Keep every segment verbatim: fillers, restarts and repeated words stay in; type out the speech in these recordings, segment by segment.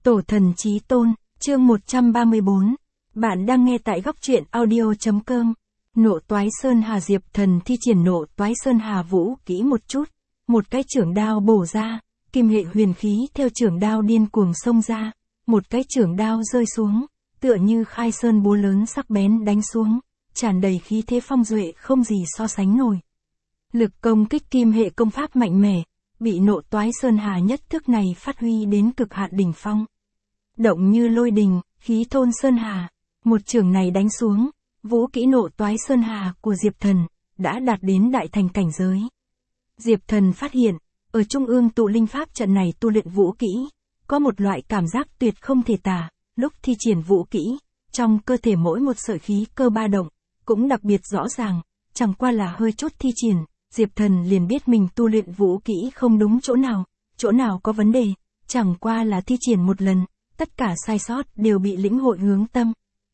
Tổ thần chí tôn, chương một trăm ba mươi bốn. Bạn đang nghe tại góc truyện audio.com. Nộ toái sơn hà. Diệp Thần thi triển nộ toái sơn hà vũ kỹ một chút. Một cái chưởng đao bổ ra, kim hệ huyền khí theo chưởng đao điên cuồng xông ra. Một cái chưởng đao rơi xuống, tựa như khai sơn búa lớn sắc bén đánh xuống, tràn đầy khí thế phong duệ không gì so sánh nổi. Lực công kích kim hệ công pháp mạnh mẽ, bị nộ toái sơn hà nhất thức này phát huy đến cực hạn đỉnh phong. Động như lôi đình, khí thôn sơn hà, một chưởng này đánh xuống, vũ kỹ nộ toái sơn hà của Diệp Thần đã đạt đến đại thành cảnh giới. Diệp Thần phát hiện, ở trung ương tụ linh pháp trận này tu luyện vũ kỹ, có một loại cảm giác tuyệt không thể tả, lúc thi triển vũ kỹ, trong cơ thể mỗi một sợi khí cơ ba động, cũng đặc biệt rõ ràng, chẳng qua là hơi chút thi triển, Diệp Thần liền biết mình tu luyện vũ kỹ không đúng chỗ nào, chỗ nào có vấn đề, chẳng qua là thi triển một lần, tất cả sai sót đều bị lĩnh hội hướng tâm.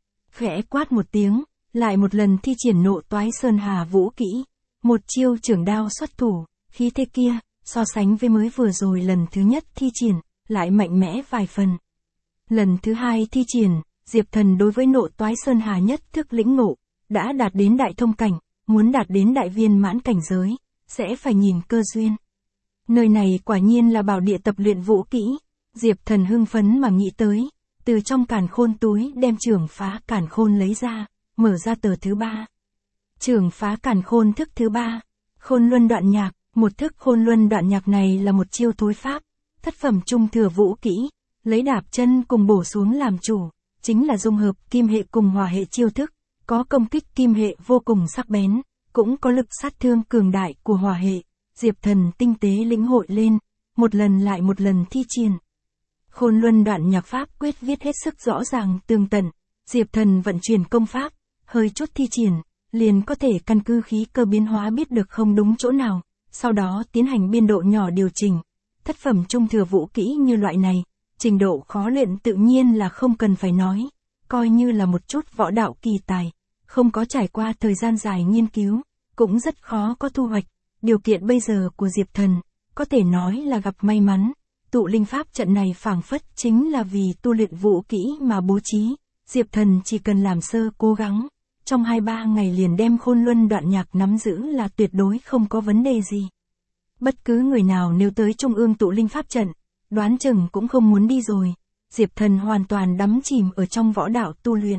Khẽ quát một tiếng, lại một lần thi triển nộ toái sơn hà vũ kỹ, một chiêu chưởng đao xuất thủ, khí thế kia, so sánh với mới vừa rồi lần thứ nhất thi triển, lại mạnh mẽ vài phần. Lần thứ hai thi triển, Diệp Thần đối với nộ toái sơn hà nhất thức lĩnh ngộ, đã đạt đến đại thông cảnh, muốn đạt đến đại viên mãn cảnh giới, sẽ phải nhìn cơ duyên. Nơi này quả nhiên là bảo địa tập luyện vũ kỹ, Diệp Thần hưng phấn mà nghĩ tới, từ trong càn khôn túi đem chưởng phá càn khôn lấy ra, mở ra tờ thứ ba. Chưởng phá càn khôn thức thứ ba, khôn luân đoạn nhạc, một thức khôn luân đoạn nhạc này là một chiêu thối pháp, thất phẩm trung thừa vũ kỹ, lấy đạp chân cùng bổ xuống làm chủ, chính là dung hợp kim hệ cùng hỏa hệ chiêu thức, có công kích kim hệ vô cùng sắc bén, cũng có lực sát thương cường đại của hỏa hệ. Diệp Thần tinh tế lĩnh hội lên, một lần lại một lần thi triển. Khôn luân đoạn nhạc pháp quyết viết hết sức rõ ràng tường tận, Diệp Thần vận chuyển công pháp, hơi chút thi triển, liền có thể căn cứ khí cơ biến hóa biết được không đúng chỗ nào, sau đó tiến hành biên độ nhỏ điều chỉnh. Thất phẩm trung thừa vũ kỹ như loại này, trình độ khó luyện tự nhiên là không cần phải nói, coi như là một chút võ đạo kỳ tài, không có trải qua thời gian dài nghiên cứu, cũng rất khó có thu hoạch. Điều kiện bây giờ của Diệp Thần, có thể nói là gặp may mắn, tụ linh pháp trận này phảng phất chính là vì tu luyện vũ kỹ mà bố trí, Diệp Thần chỉ cần làm sơ cố gắng, trong hai ba ngày liền đem khôn luân đoạn nhạc nắm giữ là tuyệt đối không có vấn đề gì. Bất cứ người nào nếu tới trung ương tụ linh pháp trận, đoán chừng cũng không muốn đi rồi, Diệp Thần hoàn toàn đắm chìm ở trong võ đạo tu luyện.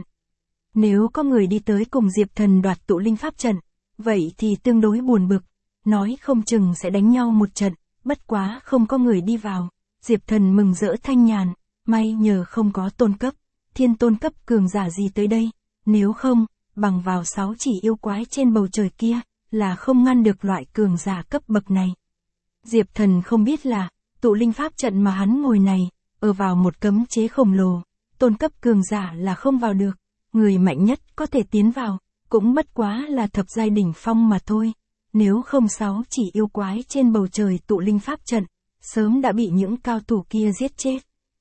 Nếu có người đi tới cùng Diệp Thần đoạt tụ linh pháp trận, vậy thì tương đối buồn bực, nói không chừng sẽ đánh nhau một trận, bất quá không có người đi vào, Diệp Thần mừng rỡ thanh nhàn, may nhờ không có tôn cấp, thiên tôn cấp cường giả gì tới đây, nếu không, bằng vào sáu chỉ yêu quái trên bầu trời kia, là không ngăn được loại cường giả cấp bậc này. Diệp Thần không biết là, tụ linh pháp trận mà hắn ngồi này, ở vào một cấm chế khổng lồ, tôn cấp cường giả là không vào được, người mạnh nhất có thể tiến vào, cũng bất quá là thập giai đỉnh phong mà thôi, nếu không sáu chỉ yêu quái trên bầu trời tụ linh pháp trận, sớm đã bị những cao thủ kia giết chết.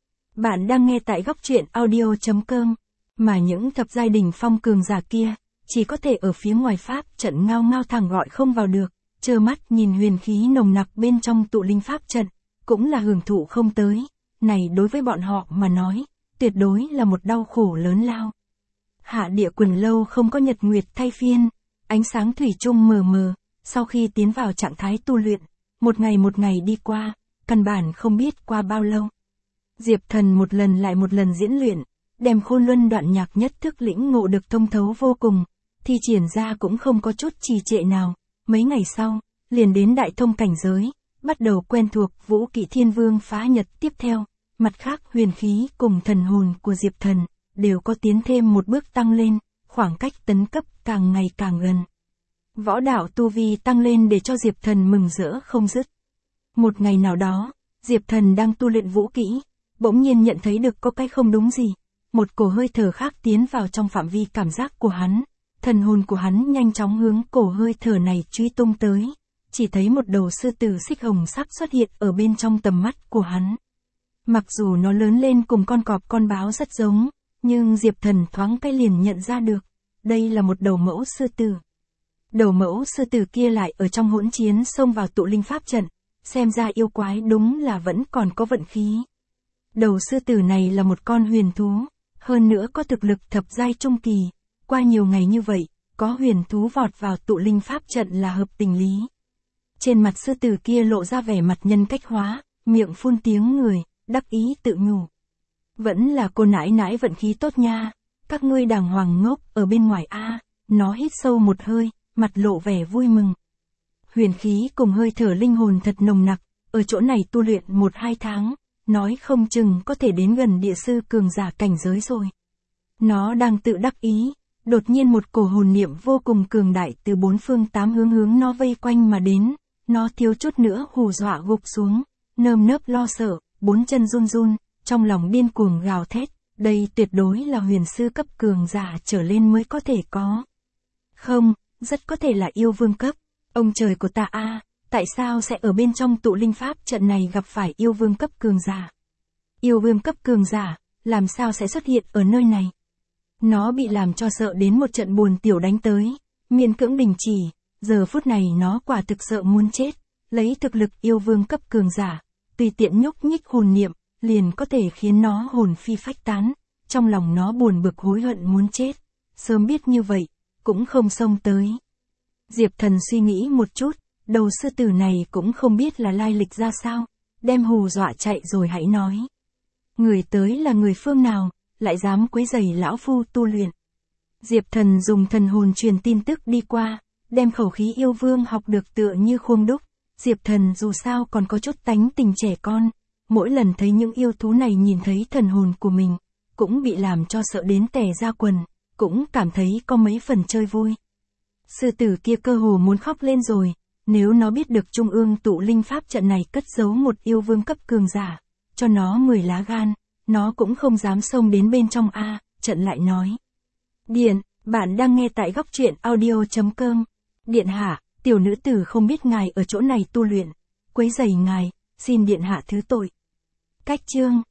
Bạn đang nghe tại góc truyện audio.com, mà những thập giai đỉnh phong cường giả kia, chỉ có thể ở phía ngoài pháp trận ngao ngao thẳng gọi không vào được, trơ mắt nhìn huyền khí nồng nặc bên trong tụ linh pháp trận, cũng là hưởng thụ không tới, này đối với bọn họ mà nói, tuyệt đối là một đau khổ lớn lao. Hạ địa quần lâu không có nhật nguyệt thay phiên, ánh sáng thủy chung mờ mờ, sau khi tiến vào trạng thái tu luyện, một ngày một ngày đi qua, căn bản không biết qua bao lâu. Diệp Thần một lần lại một lần diễn luyện, đem khôn luân đoạn nhạc nhất thức lĩnh ngộ được thông thấu vô cùng, thi triển ra cũng không có chút trì trệ nào, mấy ngày sau, liền đến đại thông cảnh giới, bắt đầu quen thuộc vũ kỹ thiên vương phá nhật tiếp theo, mặt khác huyền khí cùng thần hồn của Diệp Thần, đều có tiến thêm một bước tăng lên, khoảng cách tấn cấp càng ngày càng gần. Võ đạo tu vi tăng lên để cho Diệp Thần mừng rỡ không dứt. Một ngày nào đó, Diệp Thần đang tu luyện vũ kỹ, bỗng nhiên nhận thấy được có cái không đúng gì, một cổ hơi thở khác tiến vào trong phạm vi cảm giác của hắn, thần hồn của hắn nhanh chóng hướng cổ hơi thở này truy tung tới, chỉ thấy một đầu sư tử xích hồng sắc xuất hiện ở bên trong tầm mắt của hắn. Mặc dù nó lớn lên cùng con cọp con báo rất giống, nhưng Diệp Thần thoáng cái liền nhận ra được, đây là một đầu mẫu sư tử. Đầu mẫu sư tử kia lại ở trong hỗn chiến xông vào tụ linh pháp trận, xem ra yêu quái đúng là vẫn còn có vận khí. Đầu sư tử này là một con huyền thú, hơn nữa có thực lực thập giai trung kỳ. Qua nhiều ngày như vậy, có huyền thú vọt vào tụ linh pháp trận là hợp tình lý. Trên mặt sư tử kia lộ ra vẻ mặt nhân cách hóa, miệng phun tiếng người, đắc ý tự nhủ. Vẫn là cô nãi nãi vận khí tốt nha, các ngươi đàng hoàng ngốc ở bên ngoài a. Nó hít sâu một hơi, mặt lộ vẻ vui mừng. Huyền khí cùng hơi thở linh hồn thật nồng nặc, ở chỗ này tu luyện một hai tháng, nói không chừng có thể đến gần địa sư cường giả cảnh giới rồi. Nó đang tự đắc ý, đột nhiên một cổ hồn niệm vô cùng cường đại từ bốn phương tám hướng hướng nó vây quanh mà đến, nó thiếu chút nữa hù dọa gục xuống, nơm nớp lo sợ, bốn chân run run, trong lòng điên cuồng gào thét, đây tuyệt đối là huyền sư cấp cường giả trở lên mới có thể có. Không, rất có thể là yêu vương cấp, ông trời của ta a, tại sao sẽ ở bên trong tụ linh pháp trận này gặp phải yêu vương cấp cường giả? Yêu vương cấp cường giả, làm sao sẽ xuất hiện ở nơi này? Nó bị làm cho sợ đến một trận buồn tiểu đánh tới, miễn cưỡng đình chỉ, giờ phút này nó quả thực sợ muốn chết, lấy thực lực yêu vương cấp cường giả, tùy tiện nhúc nhích hồn niệm, liền có thể khiến nó hồn phi phách tán, trong lòng nó buồn bực hối hận muốn chết, sớm biết như vậy, cũng không xông tới. Diệp Thần suy nghĩ một chút, đầu sư tử này cũng không biết là lai lịch ra sao, đem hù dọa chạy rồi hãy nói. Người tới là người phương nào, lại dám quấy rầy lão phu tu luyện. Diệp Thần dùng thần hồn truyền tin tức đi qua, đem khẩu khí yêu vương học được tựa như khuôn đúc. Diệp Thần dù sao còn có chút tánh tình trẻ con, mỗi lần thấy những yêu thú này nhìn thấy thần hồn của mình, cũng bị làm cho sợ đến tè ra quần, cũng cảm thấy có mấy phần chơi vui. Sư tử kia cơ hồ muốn khóc lên rồi, nếu nó biết được trung ương tụ linh pháp trận này cất giấu một yêu vương cấp cường giả, cho nó mười lá gan, nó cũng không dám xông đến bên trong a. Trận lại nói. Điện, bạn đang nghe tại góc truyện audio chấm com. Điện hạ, tiểu nữ tử không biết ngài ở chỗ này tu luyện, quấy rầy ngài, xin điện hạ thứ tội. Cách chương